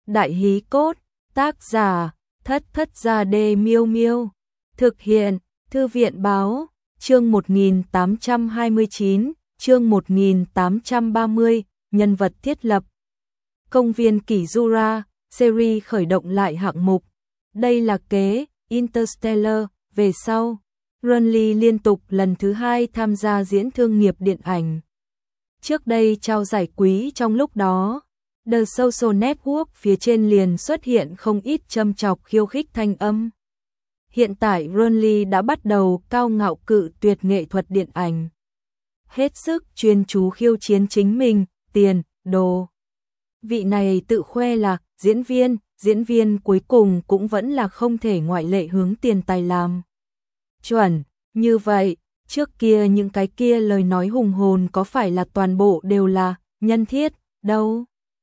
Đại hí cốt, tác giả, Thất Thất Gia Đê Miêu Miêu. Thực hiện, Thư viện Báo, chương 1829, chương 1830, nhân vật thiết lập. Công viên Kỷ Jura, series khởi động lại hạng mục. Đây là kế Interstellar, về sau. Runley liên tục lần thứ 2 tham gia diễn thương nghiệp điện ảnh. Trước đây trao giải quý trong lúc đó, The Social Network phía trên liền xuất hiện không ít châm chọc khiêu khích thanh âm. Hiện tại Runley đã bắt đầu cao ngạo cự tuyệt nghệ thuật điện ảnh. Hết sức chuyên chú khiêu chiến chính mình, tiền, đồ. Vị này tự khoe là diễn viên cuối cùng cũng vẫn là không thể ngoại lệ hướng tiền tài làm. Chuẩn, như vậy, trước kia những cái kia lời nói hùng hồn có phải là toàn bộ đều là nhân thiết, đâu.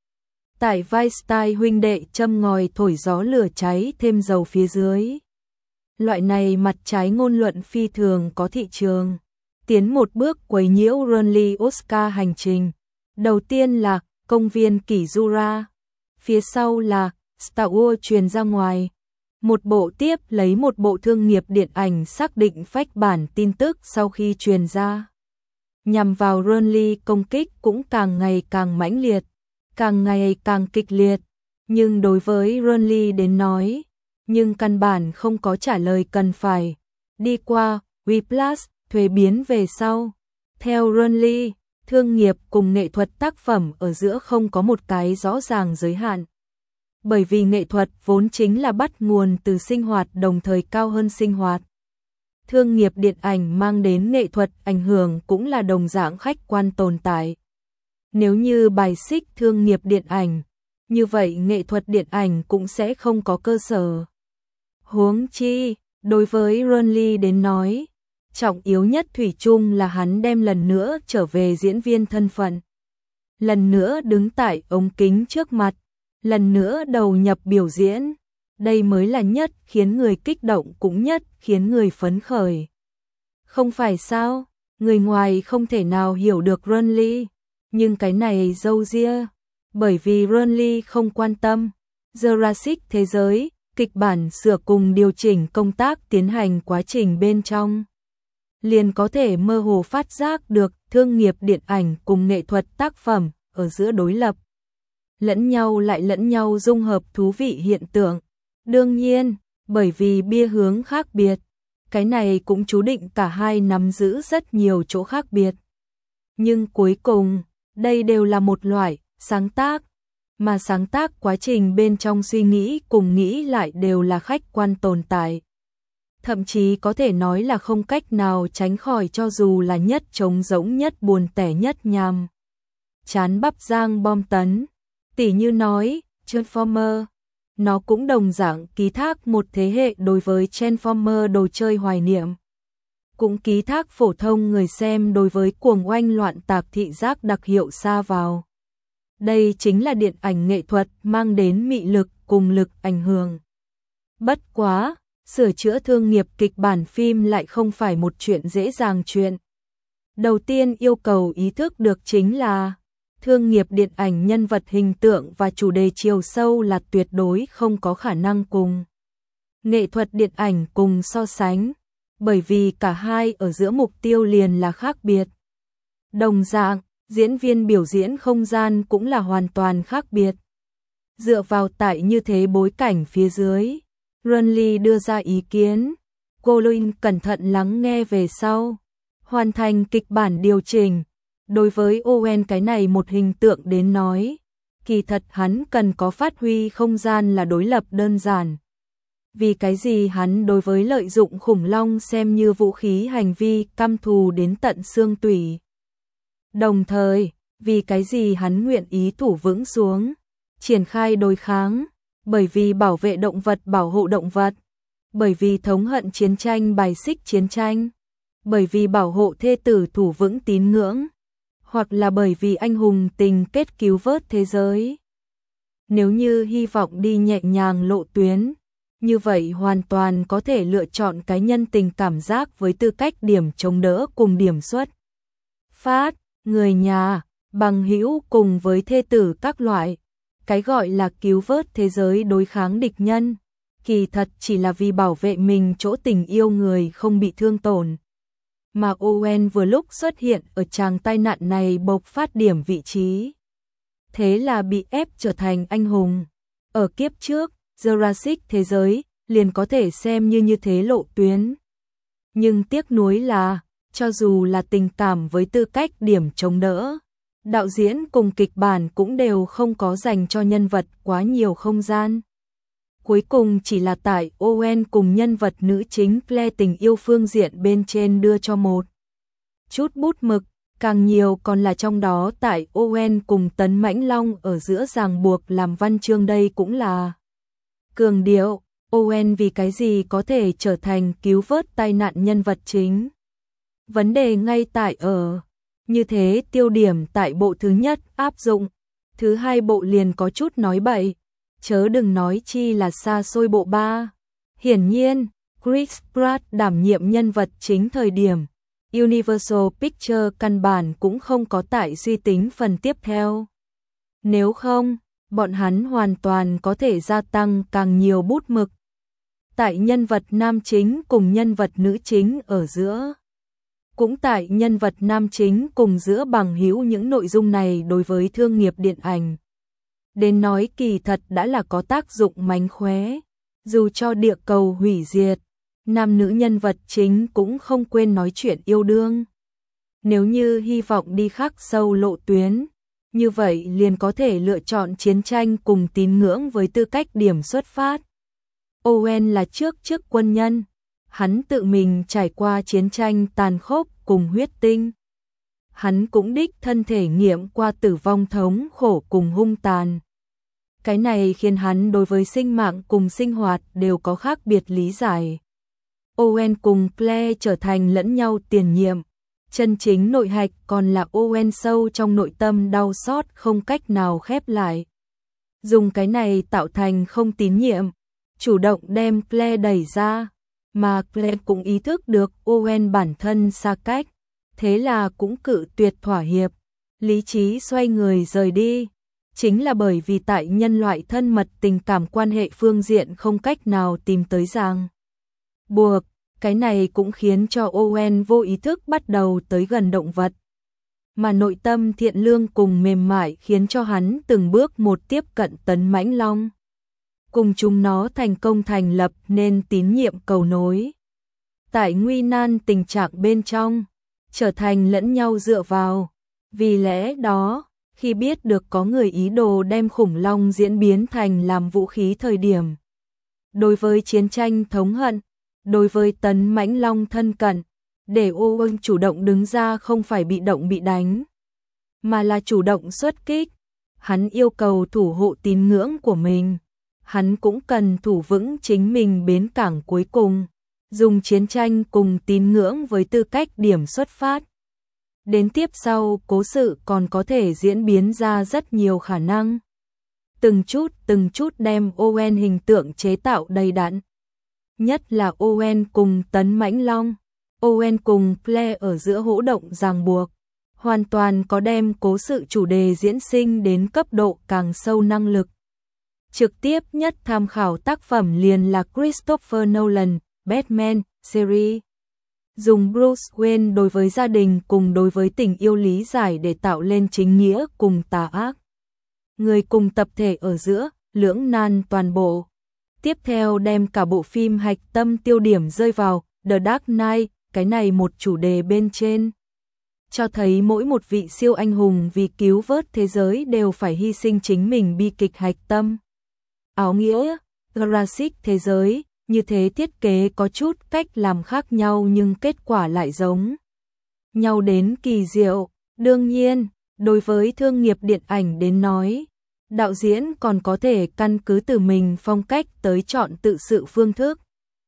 Tại Weinstein huynh đệ châm ngòi thổi gió lửa cháy thêm dầu phía dưới. Loại này mặt trái ngôn luận phi thường có thị trường. Tiến một bước quấy nhiễu Runley Oscar hành trình. Đầu tiên là công viên Kỷ Jura. Phía sau là Star Wars truyền ra ngoài. Một bộ tiếp lấy một bộ thương nghiệp điện ảnh xác định phách bản tin tức sau khi truyền ra. Nhằm vào Runley công kích cũng càng ngày càng mãnh liệt, càng ngày càng kịch liệt. Nhưng đối với Runley đến nói, nhưng căn bản không có trả lời cần phải. Đi qua Whiplash, thuế biến về sau. Theo Runley, thương nghiệp cùng nghệ thuật tác phẩm ở giữa không có một cái rõ ràng giới hạn. Bởi vì nghệ thuật vốn chính là bắt nguồn từ sinh hoạt đồng thời cao hơn sinh hoạt. Thương nghiệp điện ảnh mang đến nghệ thuật ảnh hưởng cũng là đồng dạng khách quan tồn tại. Nếu như bài xích thương nghiệp điện ảnh, như vậy nghệ thuật điện ảnh cũng sẽ không có cơ sở. Huống chi, đối với Runley đến nói, trọng yếu nhất thủy chung là hắn đem lần nữa trở về diễn viên thân phận. Lần nữa đứng tại ống kính trước mặt, lần nữa đầu nhập biểu diễn. Đây mới là nhất khiến người kích động cũng nhất khiến người phấn khởi. Không phải sao, người ngoài không thể nào hiểu được Runley, nhưng cái này dâu ria, bởi vì Runley không quan tâm. Jurassic thế giới, kịch bản sửa cùng điều chỉnh công tác tiến hành quá trình bên trong. Liền có thể mơ hồ phát giác được thương nghiệp điện ảnh cùng nghệ thuật tác phẩm ở giữa đối lập. Lẫn nhau dung hợp thú vị hiện tượng. Đương nhiên, bởi vì bia hướng khác biệt, cái này cũng chú định cả hai nắm giữ rất nhiều chỗ khác biệt. Nhưng cuối cùng, đây đều là một loại sáng tác, mà sáng tác quá trình bên trong suy nghĩ cùng nghĩ lại đều là khách quan tồn tại. Thậm chí có thể nói là không cách nào tránh khỏi cho dù là nhất trống rỗng nhất buồn tẻ nhất nhàm chán bắp giang bom tấn. Tỉ như nói, Transformer, nó cũng đồng dạng ký thác một thế hệ đối với Transformer đồ chơi hoài niệm. Cũng ký thác phổ thông người xem đối với cuồng oanh loạn tạc thị giác đặc hiệu xa vào. Đây chính là điện ảnh nghệ thuật mang đến mị lực cùng lực ảnh hưởng. Bất quá, sửa chữa thương nghiệp kịch bản phim lại không phải một chuyện dễ dàng chuyện. Đầu tiên yêu cầu ý thức được chính là thương nghiệp điện ảnh nhân vật hình tượng và chủ đề chiều sâu là tuyệt đối không có khả năng cùng nghệ thuật điện ảnh cùng so sánh, bởi vì cả hai ở giữa mục tiêu liền là khác biệt. Đồng dạng, diễn viên biểu diễn không gian cũng là hoàn toàn khác biệt. Dựa vào tại như thế bối cảnh phía dưới, Runley đưa ra ý kiến, Colin cẩn thận lắng nghe về sau, hoàn thành kịch bản điều chỉnh. Đối với Owen cái này một hình tượng đến nói, kỳ thật hắn cần có phát huy không gian là đối lập đơn giản. Vì cái gì hắn đối với lợi dụng khủng long xem như vũ khí hành vi căm thù đến tận xương tủy. Đồng thời, vì cái gì hắn nguyện ý thủ vững xuống, triển khai đối kháng, bởi vì bảo vệ động vật bảo hộ động vật, bởi vì thống hận chiến tranh bài xích chiến tranh, bởi vì bảo hộ thê tử thủ vững tín ngưỡng, hoặc là bởi vì anh hùng tình kết cứu vớt thế giới. Nếu như hy vọng đi nhẹ nhàng lộ tuyến, như vậy hoàn toàn có thể lựa chọn cá nhân tình cảm giác với tư cách điểm chống đỡ cùng điểm xuất phát, người nhà, bằng hữu cùng với thê tử các loại. Cái gọi là cứu vớt thế giới đối kháng địch nhân, kỳ thật chỉ là vì bảo vệ mình chỗ tình yêu người không bị thương tổn. Mà Owen vừa lúc xuất hiện ở tràng tai nạn này bộc phát điểm vị trí. Thế là bị ép trở thành anh hùng. Ở kiếp trước, Jurassic thế giới liền có thể xem như thế lộ tuyến. Nhưng tiếc nuối là, cho dù là tình cảm với tư cách điểm chống đỡ, đạo diễn cùng kịch bản cũng đều không có dành cho nhân vật quá nhiều không gian. Cuối cùng chỉ là tại Owen cùng nhân vật nữ chính Claire tình yêu phương diện bên trên đưa cho một chút bút mực, càng nhiều còn là trong đó tại Owen cùng Tấn Mãnh Long ở giữa ràng buộc làm văn chương. Đây cũng là cường điệu, Owen vì cái gì có thể trở thành cứu vớt tai nạn nhân vật chính. Vấn đề ngay tại ở, như thế tiêu điểm tại bộ thứ nhất áp dụng, thứ hai bộ liền có chút nói bậy, chớ đừng nói chi là xa xôi bộ 3. Hiển nhiên, Chris Pratt đảm nhiệm nhân vật chính thời điểm, Universal Pictures căn bản cũng không có tại suy tính phần tiếp theo. Nếu không, bọn hắn hoàn toàn có thể gia tăng càng nhiều bút mực tại nhân vật nam chính cùng nhân vật nữ chính ở giữa. Cũng tại nhân vật nam chính cùng giữa bằng hữu, những nội dung này đối với thương nghiệp điện ảnh đến nói kỳ thật đã là có tác dụng mánh khóe. Dù cho địa cầu hủy diệt, nam nữ nhân vật chính cũng không quên nói chuyện yêu đương. Nếu như hy vọng đi khắc sâu lộ tuyến, như vậy liền có thể lựa chọn chiến tranh cùng tín ngưỡng với tư cách điểm xuất phát. Owen là trước quân nhân, hắn tự mình trải qua chiến tranh tàn khốc cùng huyết tinh. Hắn cũng đích thân thể nghiệm qua tử vong thống khổ cùng hung tàn. Cái này khiến hắn đối với sinh mạng cùng sinh hoạt đều có khác biệt lý giải. Owen cùng Claire trở thành lẫn nhau tiền nhiệm. Chân chính nội hạch còn là Owen sâu trong nội tâm đau xót không cách nào khép lại. Dùng cái này tạo thành không tín nhiệm, chủ động đem Claire đẩy ra. Mà Claire cũng ý thức được Owen bản thân xa cách, thế là cũng cự tuyệt thỏa hiệp, lý trí xoay người rời đi. Chính là bởi vì tại nhân loại thân mật tình cảm quan hệ phương diện không cách nào tìm tới ràng buộc, cái này cũng khiến cho Owen vô ý thức bắt đầu tới gần động vật. Mà nội tâm thiện lương cùng mềm mại khiến cho hắn từng bước một tiếp cận Tấn Mãnh Long. Cùng chúng nó thành công thành lập nên tín nhiệm cầu nối. Tại nguy nan tình trạng bên trong, trở thành lẫn nhau dựa vào. Vì lẽ đó, khi biết được có người ý đồ đem khủng long diễn biến thành làm vũ khí thời điểm, đối với chiến tranh thống hận, đối với Tấn Mãnh Long thân cận, để Owen chủ động đứng ra không phải bị động bị đánh, mà là chủ động xuất kích. Hắn yêu cầu thủ hộ tín ngưỡng của mình. Hắn cũng cần thủ vững chính mình bến cảng cuối cùng, dùng chiến tranh cùng tín ngưỡng với tư cách điểm xuất phát. Đến tiếp sau, cố sự còn có thể diễn biến ra rất nhiều khả năng. Từng chút đem Owen hình tượng chế tạo đầy đặn. Nhất là Owen cùng Tấn Mãnh Long, Owen cùng Claire ở giữa hỗ động ràng buộc, hoàn toàn có đem cố sự chủ đề diễn sinh đến cấp độ càng sâu năng lực. Trực tiếp nhất tham khảo tác phẩm liền là Christopher Nolan, Batman series. Dùng Bruce Wayne đối với gia đình cùng đối với tình yêu lý giải để tạo lên chính nghĩa cùng tà ác. Người cùng tập thể ở giữa, lưỡng nan toàn bộ. Tiếp theo đem cả bộ phim hạch tâm tiêu điểm rơi vào The Dark Knight, cái này một chủ đề bên trên. Cho thấy mỗi một vị siêu anh hùng vì cứu vớt thế giới đều phải hy sinh chính mình bi kịch hạch tâm. Áo nghĩa, Jurassic thế giới, như thế thiết kế có chút cách làm khác nhau nhưng kết quả lại giống nhau đến kỳ diệu. Đương nhiên, đối với thương nghiệp điện ảnh đến nói, đạo diễn còn có thể căn cứ từ mình phong cách tới chọn tự sự phương thức.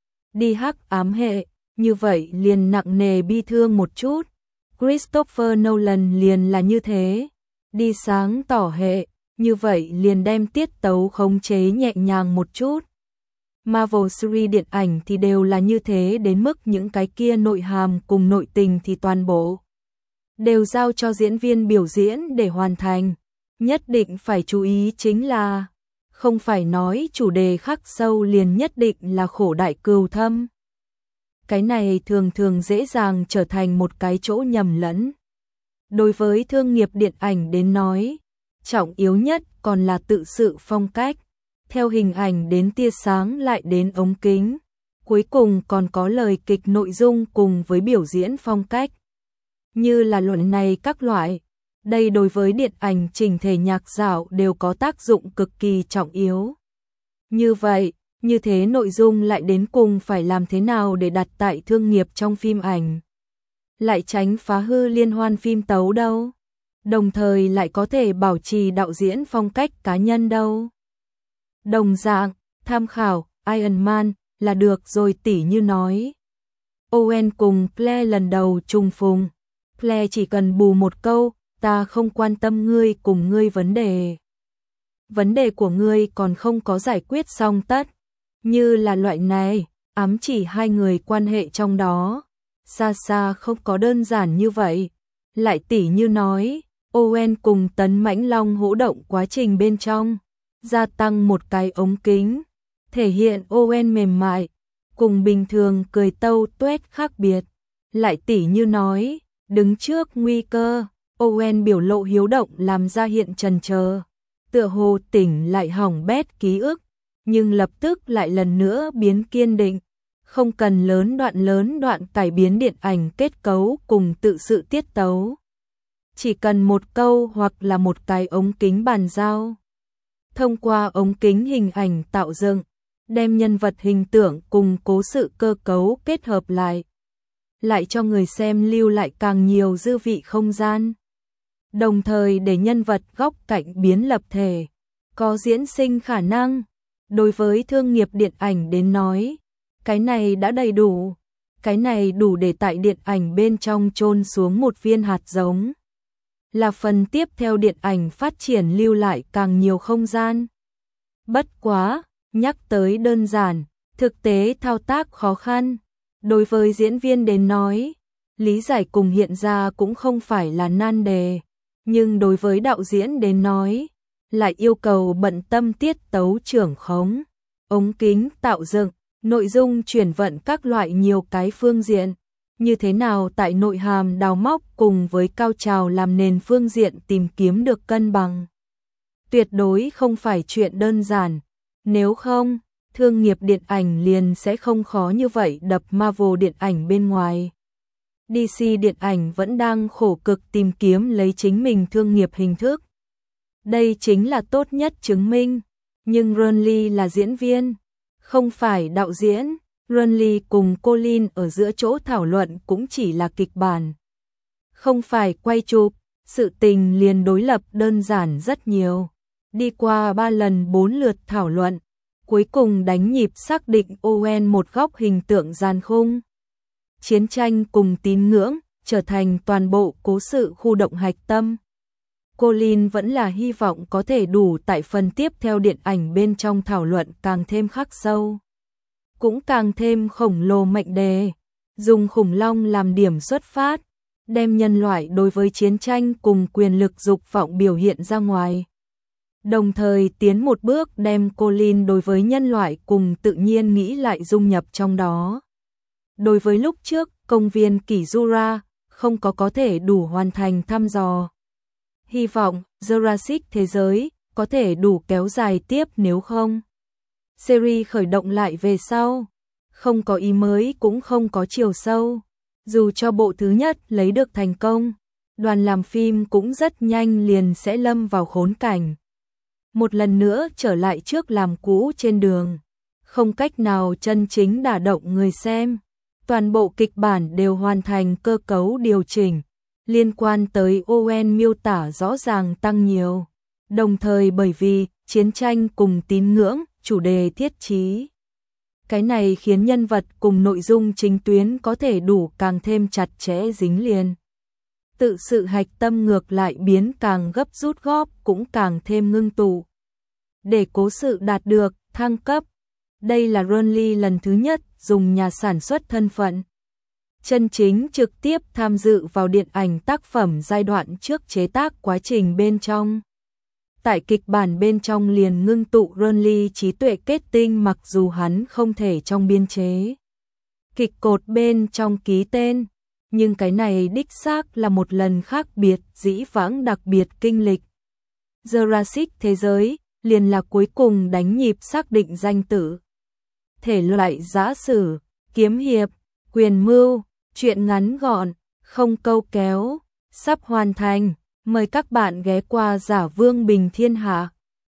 Đi hắc ám hệ, như vậy liền nặng nề bi thương một chút. Christopher Nolan liền là như thế. Đi sáng tỏ hệ, như vậy liền đem tiết tấu khống chế nhẹ nhàng một chút. Marvel series điện ảnh thì đều là như thế, đến mức những cái kia nội hàm cùng nội tình thì toàn bộ đều giao cho diễn viên biểu diễn để hoàn thành. nhất định phải chú ý chính là không phải nói chủ đề khắc sâu liền nhất định là khổ đại cừu thâm. Cái này thường thường dễ dàng trở thành một cái chỗ nhầm lẫn. Đối với thương nghiệp điện ảnh đến nói, trọng yếu nhất còn là tự sự phong cách, theo hình ảnh đến tia sáng lại đến ống kính, cuối cùng còn có lời kịch nội dung cùng với biểu diễn phong cách. Như là luận này các loại, đây đối với điện ảnh chỉnh thể nhạc dạo đều có tác dụng cực kỳ trọng yếu. Như vậy, như thế nội dung lại đến cùng phải làm thế nào để đặt tại thương nghiệp trong phim ảnh, lại tránh phá hư liên hoan phim tấu đâu, đồng thời lại có thể bảo trì đạo diễn phong cách cá nhân đâu. Đồng dạng, tham khảo Iron Man là được rồi, tỉ như nói Owen cùng Claire lần đầu trùng phùng, Claire chỉ cần bù một câu, ta không quan tâm ngươi cùng ngươi vấn đề của ngươi còn không có giải quyết xong tất, như là loại này, ám chỉ hai người quan hệ trong đó, xa xa không có đơn giản như vậy. Lại tỉ như nói, Owen cùng Tấn Mãnh Long hỗ động quá trình bên trong, gia tăng một cái ống kính, thể hiện Owen mềm mại, cùng bình thường cười tâu tuét khác biệt. Lại tỉ như nói, đứng trước nguy cơ, Owen biểu lộ hiếu động làm ra hiện chần chờ, tựa hồ tỉnh lại hỏng bét ký ức, nhưng lập tức lại lần nữa biến kiên định, không cần lớn đoạn cải biến điện ảnh kết cấu cùng tự sự tiết tấu. Chỉ cần một câu hoặc là một cái ống kính bàn giao. Thông qua ống kính hình ảnh tạo dựng, đem nhân vật hình tượng cùng cố sự cơ cấu kết hợp lại cho người xem lưu lại càng nhiều dư vị không gian. Đồng thời để nhân vật góc cạnh biến lập thể, có diễn sinh khả năng. Đối với thương nghiệp điện ảnh đến nói, cái này đã đầy đủ. Cái này đủ để tại điện ảnh bên trong chôn xuống một viên hạt giống. Là phần tiếp theo điện ảnh phát triển lưu lại càng nhiều không gian. Bất quá, nhắc tới đơn giản, thực tế thao tác khó khăn. Đối với diễn viên đến nói, lý giải cùng hiện ra cũng không phải là nan đề. Nhưng đối với đạo diễn đến nói, lại yêu cầu bận tâm tiết tấu trưởng khống, ống kính tạo dựng, nội dung chuyển vận các loại nhiều cái phương diện. Như thế nào tại nội hàm đào móc cùng với cao trào làm nền phương diện tìm kiếm được cân bằng. Tuyệt đối không phải chuyện đơn giản, nếu không, thương nghiệp điện ảnh liền sẽ không khó như vậy đập Marvel điện ảnh bên ngoài. DC điện ảnh vẫn đang khổ cực tìm kiếm lấy chính mình thương nghiệp hình thức. Đây chính là tốt nhất chứng minh, nhưng Ron Lee là diễn viên, không phải đạo diễn. Ron Lee cùng Colin ở giữa chỗ thảo luận cũng chỉ là kịch bản. Không phải quay chụp, sự tình liền đối lập đơn giản rất nhiều. Đi qua 3 lần 4 lượt thảo luận, cuối cùng đánh nhịp xác định Owen một góc hình tượng gian khung. Chiến tranh cùng tín ngưỡng trở thành toàn bộ cố sự khu động hạch tâm. Colin vẫn là hy vọng có thể đủ tại phần tiếp theo điện ảnh bên trong thảo luận càng thêm khắc sâu. Cũng càng thêm khổng lồ mệnh đề, dùng khủng long làm điểm xuất phát, đem nhân loại đối với chiến tranh cùng quyền lực dục vọng biểu hiện ra ngoài. Đồng thời tiến một bước đem Colin đối với nhân loại cùng tự nhiên nghĩ lại dung nhập trong đó. Đối với lúc trước, công viên Kỷ Jura không có thể đủ hoàn thành thăm dò. Hy vọng Jurassic thế giới có thể đủ kéo dài tiếp, nếu không series khởi động lại về sau, không có ý mới cũng không có chiều sâu. Dù cho bộ thứ nhất lấy được thành công, đoàn làm phim cũng rất nhanh liền sẽ lâm vào khốn cảnh. Một lần nữa trở lại trước làm cũ trên đường, không cách nào chân chính đả động người xem. Toàn bộ kịch bản đều hoàn thành cơ cấu điều chỉnh, liên quan tới Owen miêu tả rõ ràng tăng nhiều. Đồng thời bởi vì chiến tranh cùng tín ngưỡng, chủ đề thiết chí. Cái này khiến nhân vật cùng nội dung chính tuyến có thể đủ càng thêm chặt chẽ dính liền. Tự sự hạch tâm ngược lại biến càng gấp rút góp cũng càng thêm ngưng tụ. Để cố sự đạt được thăng cấp, đây là Ron Lee lần thứ nhất dùng nhà sản xuất thân phận chân chính trực tiếp tham dự vào điện ảnh tác phẩm giai đoạn trước chế tác quá trình bên trong. tại kịch bản bên trong liền ngưng tụ Renly trí tuệ kết tinh mặc dù hắn không thể trong biên chế. Kịch cột bên trong ký tên, nhưng cái này đích xác là một lần khác biệt dĩ vãng đặc biệt kinh lịch. Jurassic thế giới liền là cuối cùng đánh nhịp xác định danh tử. Thể loại giã sử, kiếm hiệp, quyền mưu, truyện ngắn gọn, không câu kéo, sắp hoàn thành. Mời các bạn ghé qua Giả Vương Bình Thiên Hạ.